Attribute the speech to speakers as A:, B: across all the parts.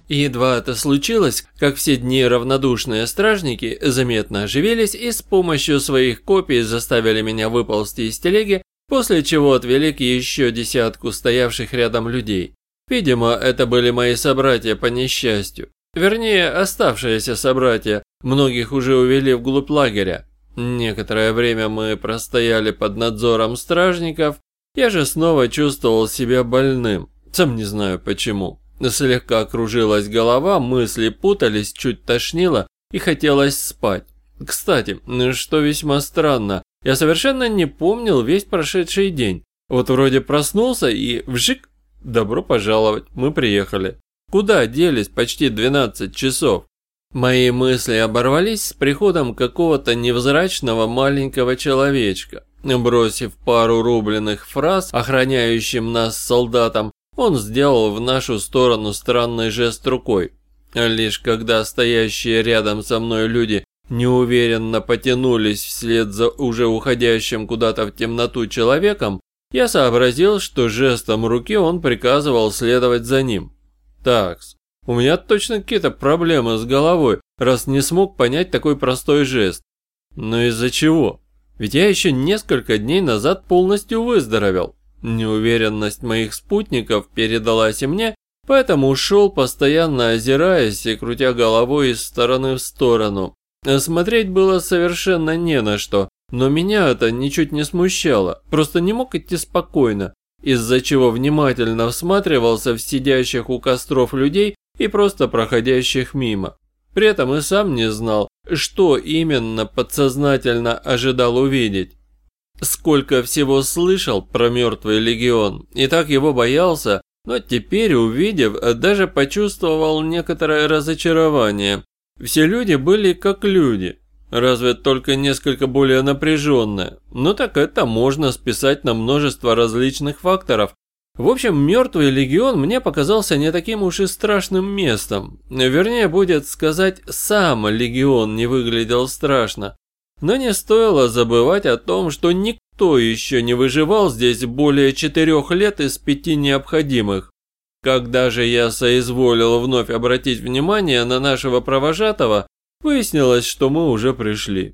A: И едва это случилось, как все дни равнодушные стражники заметно оживились и с помощью своих копий заставили меня выползти из телеги, после чего отвели к еще десятку стоявших рядом людей. Видимо, это были мои собратья по несчастью. Вернее, оставшиеся собратья, многих уже увели вглубь лагеря. Некоторое время мы простояли под надзором стражников, я же снова чувствовал себя больным, сам не знаю почему. Слегка кружилась голова, мысли путались, чуть тошнило и хотелось спать. Кстати, что весьма странно, я совершенно не помнил весь прошедший день. Вот вроде проснулся и вжик, добро пожаловать, мы приехали. Куда делись почти 12 часов? Мои мысли оборвались с приходом какого-то невзрачного маленького человечка. Бросив пару рубленых фраз охраняющим нас солдатам, он сделал в нашу сторону странный жест рукой. Лишь когда стоящие рядом со мной люди неуверенно потянулись вслед за уже уходящим куда-то в темноту человеком, я сообразил, что жестом руки он приказывал следовать за ним. Такс, у меня точно какие-то проблемы с головой, раз не смог понять такой простой жест. Но из-за чего? Ведь я еще несколько дней назад полностью выздоровел. Неуверенность моих спутников передалась и мне, поэтому ушел, постоянно озираясь и крутя головой из стороны в сторону. Смотреть было совершенно не на что, но меня это ничуть не смущало, просто не мог идти спокойно, из-за чего внимательно всматривался в сидящих у костров людей и просто проходящих мимо. При этом и сам не знал, что именно подсознательно ожидал увидеть. Сколько всего слышал про мертвый легион, и так его боялся, но теперь, увидев, даже почувствовал некоторое разочарование. Все люди были как люди, разве только несколько более напряженные, но так это можно списать на множество различных факторов. В общем, мертвый легион мне показался не таким уж и страшным местом. Вернее, будет сказать, сам легион не выглядел страшно. Но не стоило забывать о том, что никто еще не выживал здесь более 4 лет из 5 необходимых. Когда же я соизволил вновь обратить внимание на нашего провожатого, выяснилось, что мы уже пришли.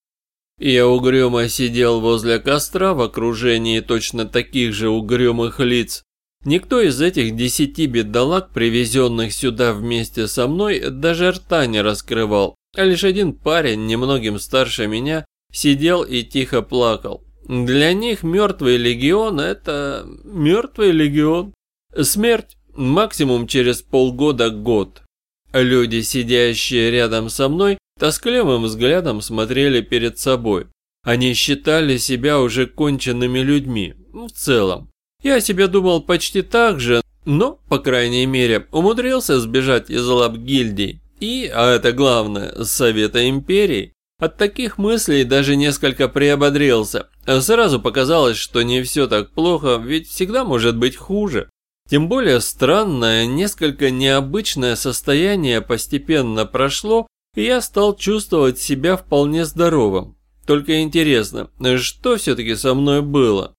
A: Я угрюмо сидел возле костра в окружении точно таких же угрюмых лиц. Никто из этих 10 бедолаг, привезенных сюда вместе со мной, даже рта не раскрывал, а лишь один парень, немногим старше меня, сидел и тихо плакал. Для них мертвый легион – это мертвый легион. Смерть максимум через полгода-год. Люди, сидящие рядом со мной, тоскливым взглядом смотрели перед собой. Они считали себя уже конченными людьми, в целом. Я о себе думал почти так же, но, по крайней мере, умудрился сбежать из лап гильдий и, а это главное, Совета Империи. От таких мыслей даже несколько приободрился. Сразу показалось, что не все так плохо, ведь всегда может быть хуже. Тем более странное, несколько необычное состояние постепенно прошло, и я стал чувствовать себя вполне здоровым. Только интересно, что все-таки со мной было?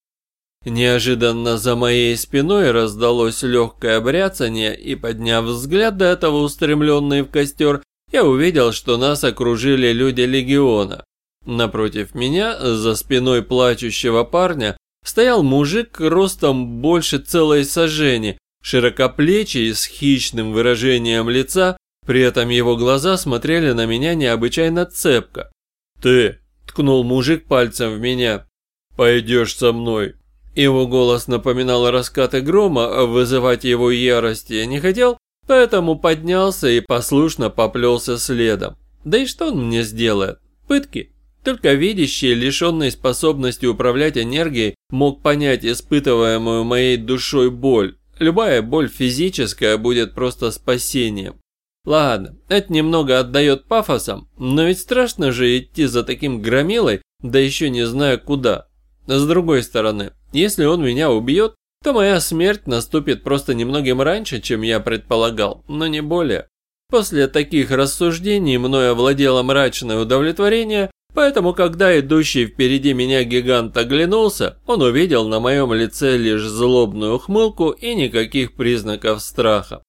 A: Неожиданно за моей спиной раздалось легкое бряцанье, и, подняв взгляд до этого устремленный в костер, я увидел, что нас окружили люди легиона. Напротив меня, за спиной плачущего парня, стоял мужик ростом больше целой сажени, широкоплечий, с хищным выражением лица, при этом его глаза смотрели на меня необычайно цепко. «Ты!» – ткнул мужик пальцем в меня. «Пойдешь со мной!» Его голос напоминал раскаты грома, а вызывать его ярость я не хотел, поэтому поднялся и послушно поплелся следом. Да и что он мне сделает? Пытки? Только видящий, лишенный способности управлять энергией, мог понять испытываемую моей душой боль. Любая боль физическая будет просто спасением. Ладно, это немного отдает пафосом, но ведь страшно же идти за таким громилой, да еще не зная куда. С другой стороны, если он меня убьет, то моя смерть наступит просто немногим раньше, чем я предполагал, но не более. После таких рассуждений мною овладело мрачное удовлетворение, поэтому когда идущий впереди меня гигант оглянулся, он увидел на моем лице лишь злобную ухмылку и никаких признаков страха.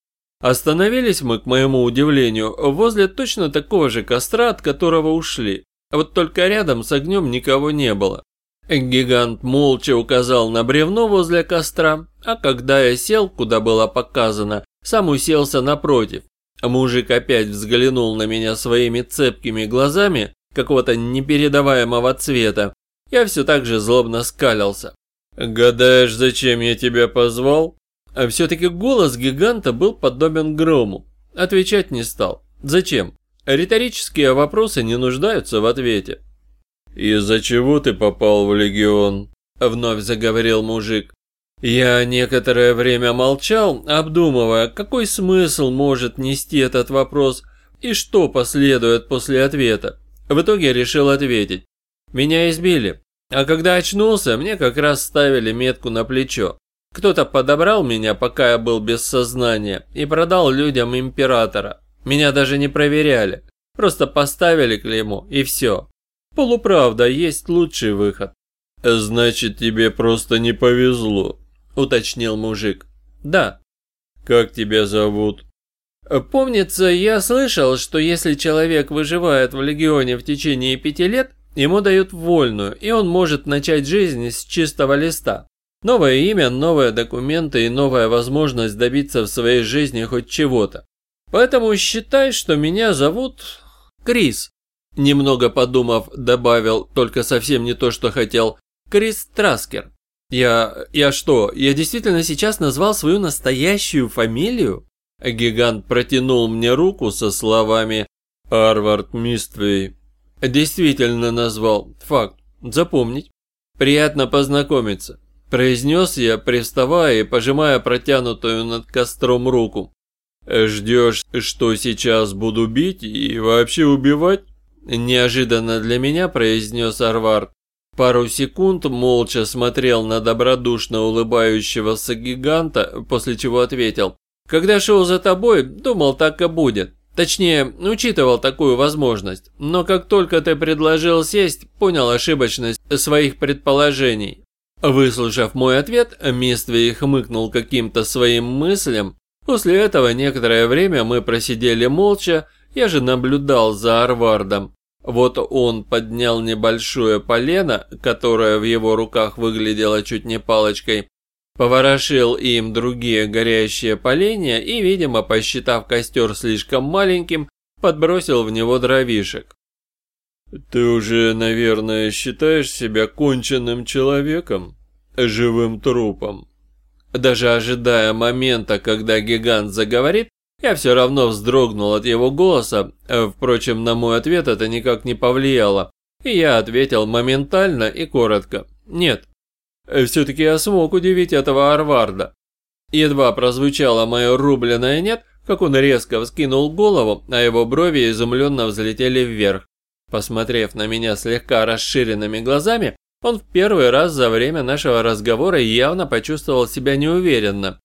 A: Остановились мы, к моему удивлению, возле точно такого же костра, от которого ушли. Вот только рядом с огнем никого не было. Гигант молча указал на бревно возле костра, а когда я сел, куда было показано, сам уселся напротив. Мужик опять взглянул на меня своими цепкими глазами, какого-то непередаваемого цвета. Я все так же злобно скалился. «Гадаешь, зачем я тебя позвал?» А все-таки голос гиганта был подобен грому. Отвечать не стал. Зачем? Риторические вопросы не нуждаются в ответе. «Из-за чего ты попал в легион?» – вновь заговорил мужик. Я некоторое время молчал, обдумывая, какой смысл может нести этот вопрос и что последует после ответа. В итоге решил ответить. Меня избили, а когда очнулся, мне как раз ставили метку на плечо. Кто-то подобрал меня, пока я был без сознания, и продал людям императора. Меня даже не проверяли, просто поставили клеймо и все. Полуправда, есть лучший выход. «Значит, тебе просто не повезло», – уточнил мужик. «Да». «Как тебя зовут?» Помнится, я слышал, что если человек выживает в легионе в течение 5 лет, ему дают вольную, и он может начать жизнь с чистого листа. Новое имя, новые документы и новая возможность добиться в своей жизни хоть чего-то. Поэтому считай, что меня зовут Крис. Немного подумав, добавил, только совсем не то, что хотел, Крис Траскер. Я что, я действительно сейчас назвал свою настоящую фамилию? Гигант протянул мне руку со словами «Арвард Миствей». Действительно назвал, факт, запомнить. Приятно познакомиться. Произнес я, привставая и пожимая протянутую над костром руку. «Ждешь, что сейчас буду бить и вообще убивать?» Неожиданно для меня произнес Арвард. Пару секунд молча смотрел на добродушно улыбающегося гиганта, после чего ответил. «Когда шел за тобой, думал, так и будет. Точнее, учитывал такую возможность. Но как только ты предложил сесть, понял ошибочность своих предположений». Выслушав мой ответ, Миствей хмыкнул каким-то своим мыслям. После этого некоторое время мы просидели молча, я же наблюдал за Арвардом. Вот он поднял небольшое полено, которое в его руках выглядело чуть не палочкой, поворошил им другие горящие поленья и, видимо, посчитав костер слишком маленьким, подбросил в него дровишек. «Ты уже, наверное, считаешь себя конченным человеком, живым трупом?» Даже ожидая момента, когда гигант заговорит, я все равно вздрогнул от его голоса, впрочем, на мой ответ это никак не повлияло, и я ответил моментально и коротко «нет». Все-таки я смог удивить этого Арварда. Едва прозвучало мое рубленое «нет», как он резко вскинул голову, а его брови изумленно взлетели вверх. Посмотрев на меня слегка расширенными глазами, он в первый раз за время нашего разговора явно почувствовал себя неуверенно.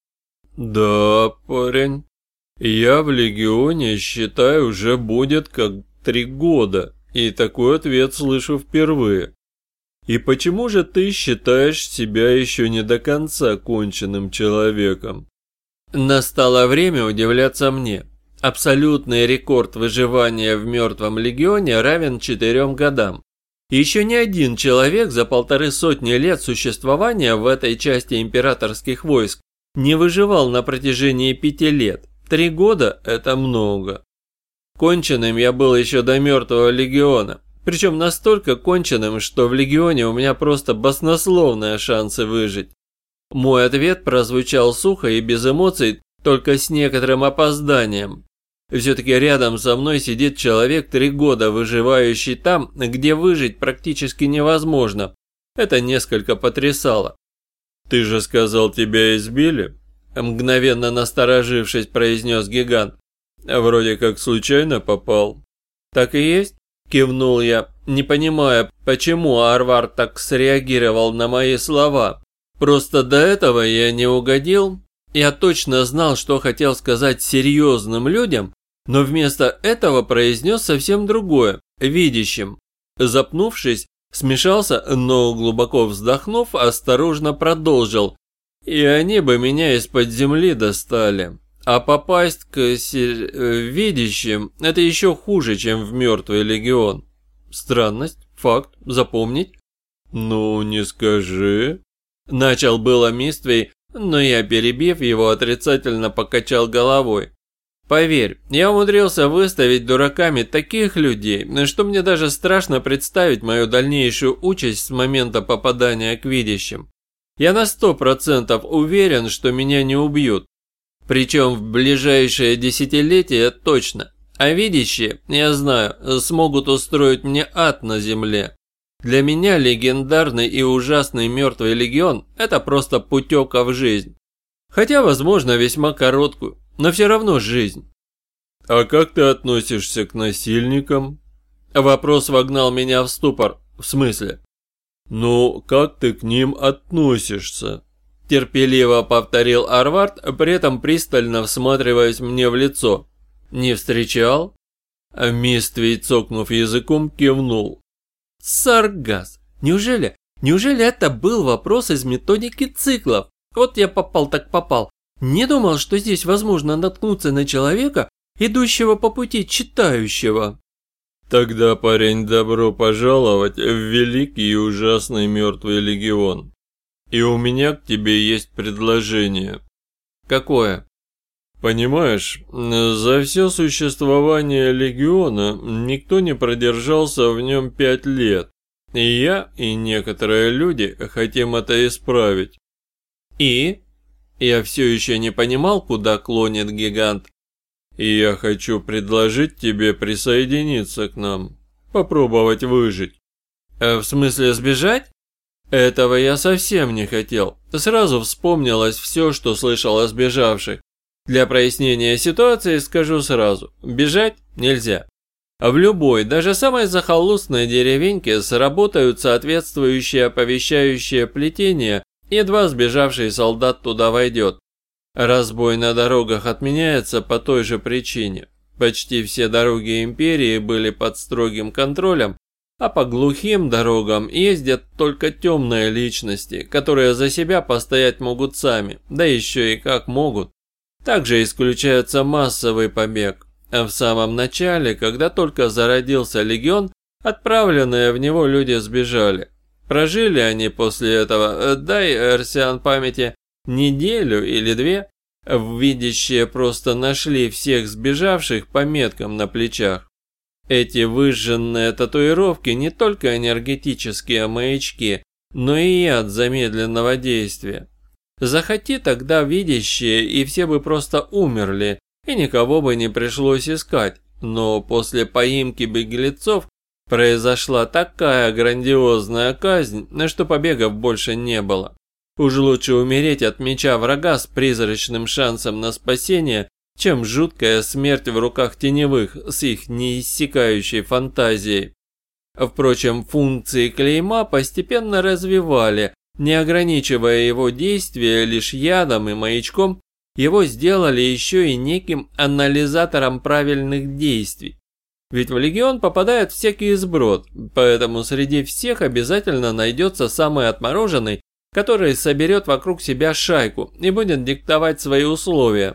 A: «Да, парень, я в легионе, считай, уже будет как 3 года, и такой ответ слышу впервые. И почему же ты считаешь себя еще не до конца конченным человеком?» Настало время удивляться мне. Абсолютный рекорд выживания в мертвом легионе равен 4 годам. Еще ни один человек за 150 лет существования в этой части императорских войск не выживал на протяжении 5 лет. 3 года – это много. Конченым я был еще до мертвого легиона. Причем настолько конченым, что в легионе у меня просто баснословные шансы выжить. Мой ответ прозвучал сухо и без эмоций, только с некоторым опозданием. Все-таки рядом со мной сидит человек 3 года, выживающий там, где выжить практически невозможно. Это несколько потрясало. «Ты же сказал, тебя избили?» Мгновенно насторожившись, произнес гигант. «Вроде как случайно попал». «Так и есть?» Кивнул я, не понимая, почему Арвард так среагировал на мои слова. Просто до этого я не угодил. Я точно знал, что хотел сказать серьезным людям, но вместо этого произнес совсем другое, видящим. Запнувшись, смешался, но глубоко вздохнув, осторожно продолжил. И они бы меня из-под земли достали. А попасть к видящим – это еще хуже, чем в мертвый легион. Странность, факт, запомнить. Ну, не скажи. Начал было Миствей, но я, перебив его, отрицательно покачал головой. Поверь, я умудрился выставить дураками таких людей, что мне даже страшно представить мою дальнейшую участь с момента попадания к видящим. Я на 100% уверен, что меня не убьют. Причем в ближайшее десятилетие точно. А видящие, я знаю, смогут устроить мне ад на земле. Для меня легендарный и ужасный мертвый легион – это просто путёка в жизнь. Хотя, возможно, весьма короткую, но все равно жизнь. А как ты относишься к насильникам? Вопрос вогнал меня в ступор. В смысле? Ну, как ты к ним относишься? Терпеливо повторил Арвард, при этом пристально всматриваясь мне в лицо. Не встречал? Миствей, цокнув языком, кивнул. Саргас. Неужели это был вопрос из методики циклов? Вот я попал так попал. Не думал, что здесь возможно наткнуться на человека, идущего по пути читающего. Тогда, парень, добро пожаловать в великий и ужасный мертвый легион. И у меня к тебе есть предложение. Какое? Понимаешь, за все существование легиона никто не продержался в нем 5 лет. И я, и некоторые люди хотим это исправить. И? Я все еще не понимал, куда клонит гигант. И я хочу предложить тебе присоединиться к нам. Попробовать выжить. В смысле сбежать? Этого я совсем не хотел. Сразу вспомнилось все, что слышал о сбежавших. Для прояснения ситуации скажу сразу. Бежать нельзя. В любой, даже самой захолустной деревеньке сработают соответствующие оповещающие плетения, едва сбежавший солдат туда войдет. Разбой на дорогах отменяется по той же причине. Почти все дороги империи были под строгим контролем, а по глухим дорогам ездят только темные личности, которые за себя постоять могут сами, да еще и как могут. Также исключается массовый побег. А в самом начале, когда только зародился легион, отправленные в него люди сбежали. Прожили они после этого, дай Эрсиан памяти, неделю или 2, видящие просто нашли всех сбежавших по меткам на плечах. Эти выжженные татуировки не только энергетические маячки, но и яд замедленного действия. Захоти тогда видящие, и все бы просто умерли, и никого бы не пришлось искать. Но после поимки беглецов произошла такая грандиозная казнь, что побегов больше не было. Уж лучше умереть от меча врага с призрачным шансом на спасение, чем жуткая смерть в руках теневых с их неиссякающей фантазией. Впрочем, функции клейма постепенно развивали, не ограничивая его действия лишь ядом и маячком, его сделали еще и неким анализатором правильных действий. Ведь в легион попадает всякий сброд, поэтому среди всех обязательно найдется самый отмороженный, который соберет вокруг себя шайку и будет диктовать свои условия.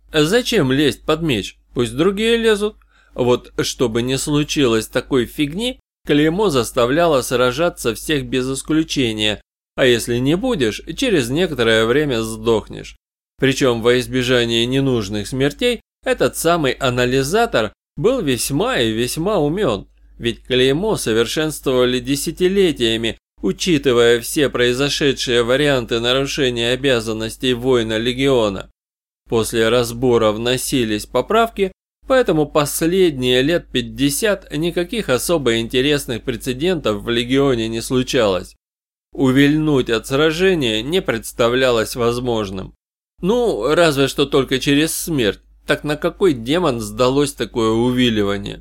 A: Зачем лезть под меч? Пусть другие лезут. Вот чтобы не случилось такой фигни, клеймо заставляло сражаться всех без исключения, а если не будешь, через некоторое время сдохнешь. Причем во избежание ненужных смертей этот самый анализатор был весьма и весьма умен, ведь клеймо совершенствовали десятилетиями, учитывая все произошедшие варианты нарушения обязанностей воина легиона. После разбора вносились поправки, поэтому последние лет 50 никаких особо интересных прецедентов в легионе не случалось. Увильнуть от сражения не представлялось возможным. Ну, разве что только через смерть. Так на какой демон сдалось такое увиливание?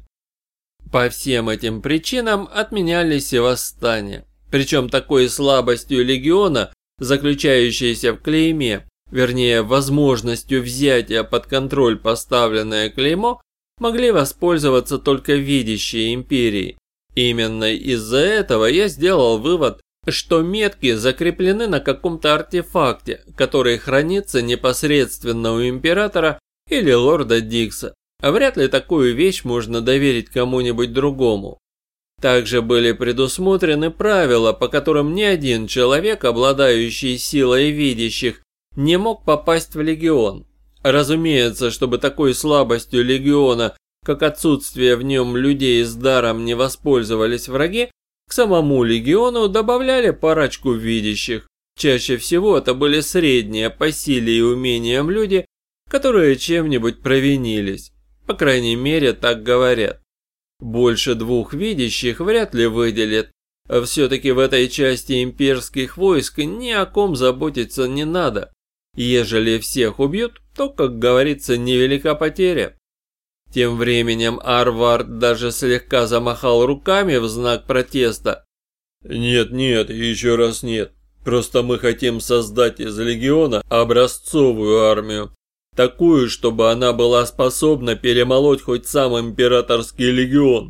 A: По всем этим причинам отменялись и восстания. Причем такой слабостью легиона, заключающейся в клейме, вернее возможностью взятия под контроль поставленное клеймо, могли воспользоваться только видящие империи. Именно из-за этого я сделал вывод, что метки закреплены на каком-то артефакте, который хранится непосредственно у императора или лорда Дикса. Вряд ли такую вещь можно доверить кому-нибудь другому. Также были предусмотрены правила, по которым ни один человек, обладающий силой видящих, не мог попасть в легион. Разумеется, чтобы такой слабостью легиона, как отсутствие в нем людей с даром, не воспользовались враги, к самому легиону добавляли парочку видящих. Чаще всего это были средние по силе и умениям люди, которые чем-нибудь провинились. По крайней мере, так говорят. Больше 2 видящих вряд ли выделят. Все-таки в этой части имперских войск ни о ком заботиться не надо. Ежели всех убьют, то, как говорится, невелика потеря. Тем временем Арвард даже слегка замахал руками в знак протеста.
B: «Нет, еще раз нет. Просто мы хотим создать из легиона образцовую армию. Такую, чтобы она была способна перемолоть хоть сам императорский легион».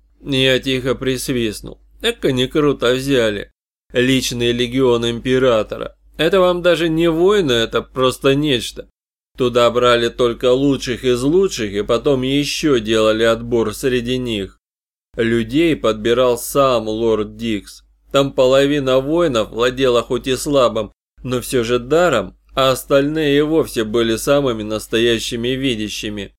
A: Я тихо присвистнул. Эка не круто взяли. Личный легион императора. Это вам даже не войны, это просто нечто. Туда брали только лучших из лучших и потом еще делали отбор среди них. Людей подбирал сам лорд Дикс. Там половина воинов владела хоть и слабым, но все же даром, а остальные и вовсе были самыми настоящими видящими.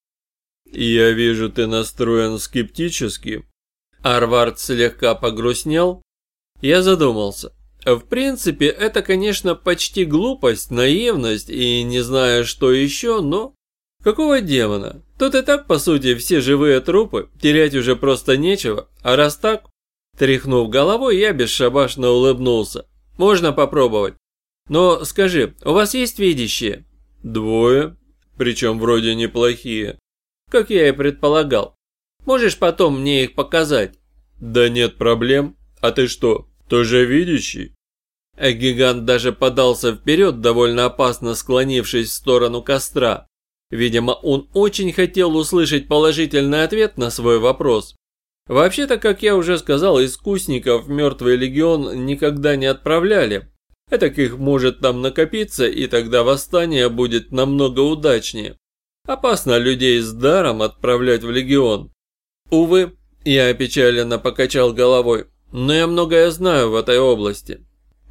B: «Я вижу, ты настроен скептически».
A: Арвард слегка погрустнел. Я задумался. В принципе, это, конечно, почти глупость, наивность и не знаю что еще, но... Какого демона? Тут и так, по сути, все живые трупы, терять уже просто нечего, а раз так... Тряхнув головой, я бесшабашно улыбнулся. Можно попробовать. Но скажи, у вас есть видящие?
B: 2, причем вроде неплохие.
A: Как я и предполагал. Можешь потом мне их показать?
B: Да нет проблем. А ты что, тоже видящий?
A: Гигант даже подался вперед, довольно опасно склонившись в сторону костра. Видимо, он очень хотел услышать положительный ответ на свой вопрос. Вообще-то, как я уже сказал, искусников в мертвый легион никогда не отправляли. Этак их может там накопиться, и тогда восстание будет намного удачнее. Опасно людей с даром отправлять в легион. Увы, я опечаленно покачал головой, но я многое знаю в этой области.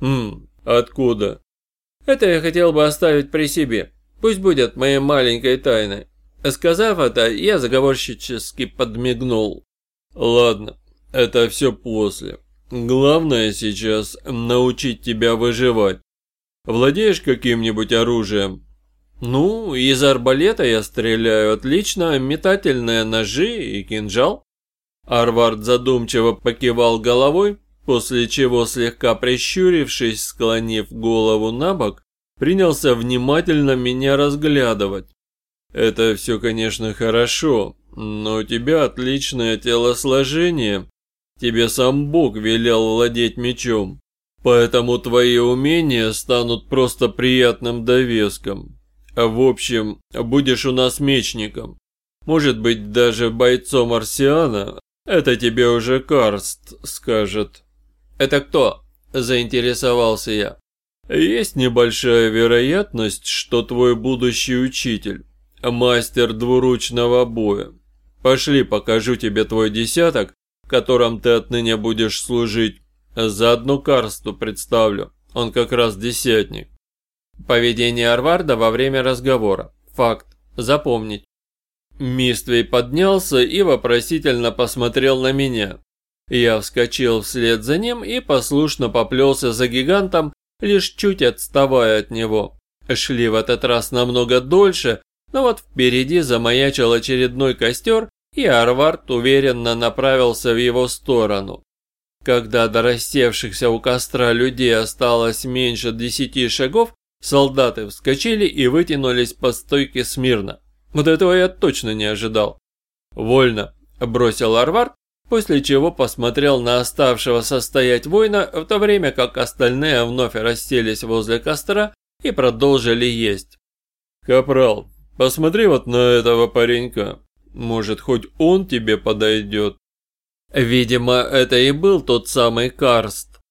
B: Откуда?
A: Это я хотел бы оставить при себе. Пусть будет моей маленькой тайной. Сказав это, я заговорщически подмигнул.
B: Ладно, это все после. Главное сейчас научить тебя выживать. Владеешь каким-нибудь оружием?
A: Ну, из арбалета я стреляю отлично, метательные ножи и кинжал.
B: Арвард задумчиво покивал головой, после чего, слегка прищурившись, склонив голову на бок, принялся внимательно меня разглядывать. Это все, конечно, хорошо, но у тебя отличное телосложение. Тебе сам Бог велел владеть мечом, поэтому твои умения станут просто приятным довеском. В общем, будешь у нас мечником. Может быть, даже бойцом Арсиана. Это тебе уже Карст скажет.
A: Это кто? Заинтересовался я.
B: Есть небольшая вероятность, что твой будущий учитель, мастер двуручного боя. Пошли, покажу тебе твой десяток, в котором ты отныне будешь служить. Заодно Карсту представлю, он как раз десятник.
A: Поведение Арварда во время разговора. Факт. Запомнить. Миствей поднялся и вопросительно посмотрел на меня. Я вскочил вслед за ним и послушно поплелся за гигантом, лишь чуть отставая от него. Шли в этот раз намного дольше, но вот впереди замаячил очередной костер, и Арвард уверенно направился в его сторону. Когда до рассевшихся у костра людей осталось меньше 10 шагов, солдаты вскочили и вытянулись по стойке смирно. Вот этого я точно не ожидал. «Вольно», – бросил Арвард, после чего посмотрел на оставшегося стоять воина, в то время как остальные вновь расселись возле костра и продолжили есть.
B: «Капрал, посмотри вот на этого паренька. Может, хоть он тебе подойдет?»
A: Видимо, это и был тот самый Карст.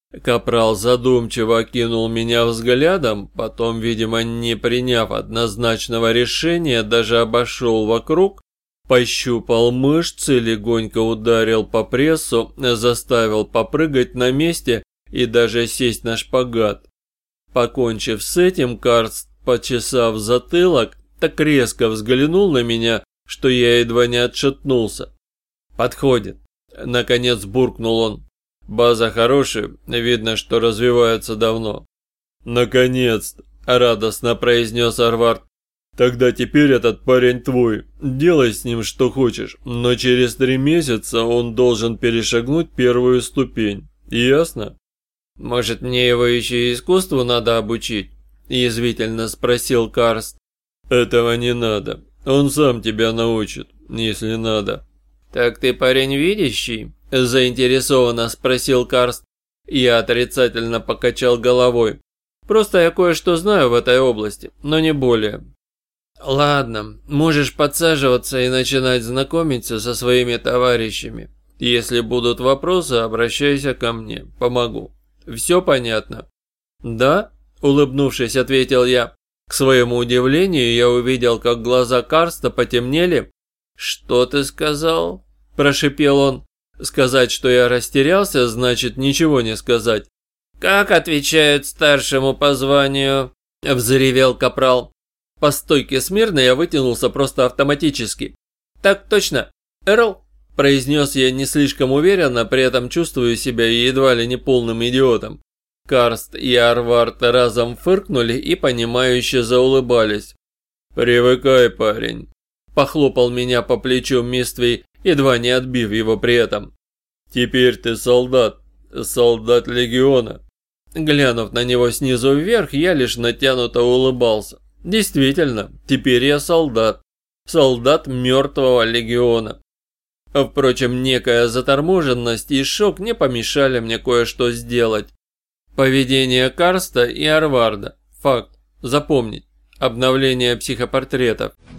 B: Капрал задумчиво окинул меня взглядом, потом, видимо, не приняв однозначного решения, даже обошел вокруг, пощупал мышцы, легонько ударил по прессу, заставил попрыгать на месте и даже сесть на шпагат. Покончив с этим, Карст, почесав затылок, так резко взглянул на меня, что я едва не отшатнулся. «Подходит», — наконец буркнул он. «База хорошая, видно, что развивается давно». «Наконец-то!» – радостно произнес Арвард. «Тогда теперь этот парень твой. Делай с ним что хочешь, но через 3 месяца он должен перешагнуть первую ступень. Ясно?»
A: «Может, мне его еще и искусству надо обучить?» – язвительно спросил Карст.
B: «Этого не надо. Он сам тебя научит, если надо».
A: «Так ты парень видящий?» – заинтересованно спросил Карст. Я отрицательно покачал головой. «Просто я кое-что знаю в этой области, но не более». «Ладно, можешь подсаживаться и начинать знакомиться со своими товарищами. Если будут вопросы, обращайся ко мне, помогу. Все понятно?» «Да?» – улыбнувшись, ответил я. К своему удивлению, я увидел, как глаза Карста потемнели. «Что ты сказал?» – прошипел он. Сказать, что я растерялся, значит ничего не сказать. «Как отвечают старшему по званию?» – взревел капрал. По стойке смирно я вытянулся просто автоматически. «Так точно, Эрл?» – произнес я не слишком уверенно, при этом чувствую себя едва ли не полным идиотом. Карст и Арвард разом фыркнули и понимающе заулыбались.
B: «Привыкай, парень»,
A: – похлопал меня по плечу Миствей, едва не отбив его при этом.
B: «Теперь ты солдат легиона».
A: Глянув на него снизу вверх, я лишь натянуто улыбался. Действительно, теперь я солдат. Солдат мертвого легиона. Впрочем, некая заторможенность и шок не помешали мне кое-что сделать. Поведение Карста и Арварда. Факт. Запомнить. Обновление психопортретов.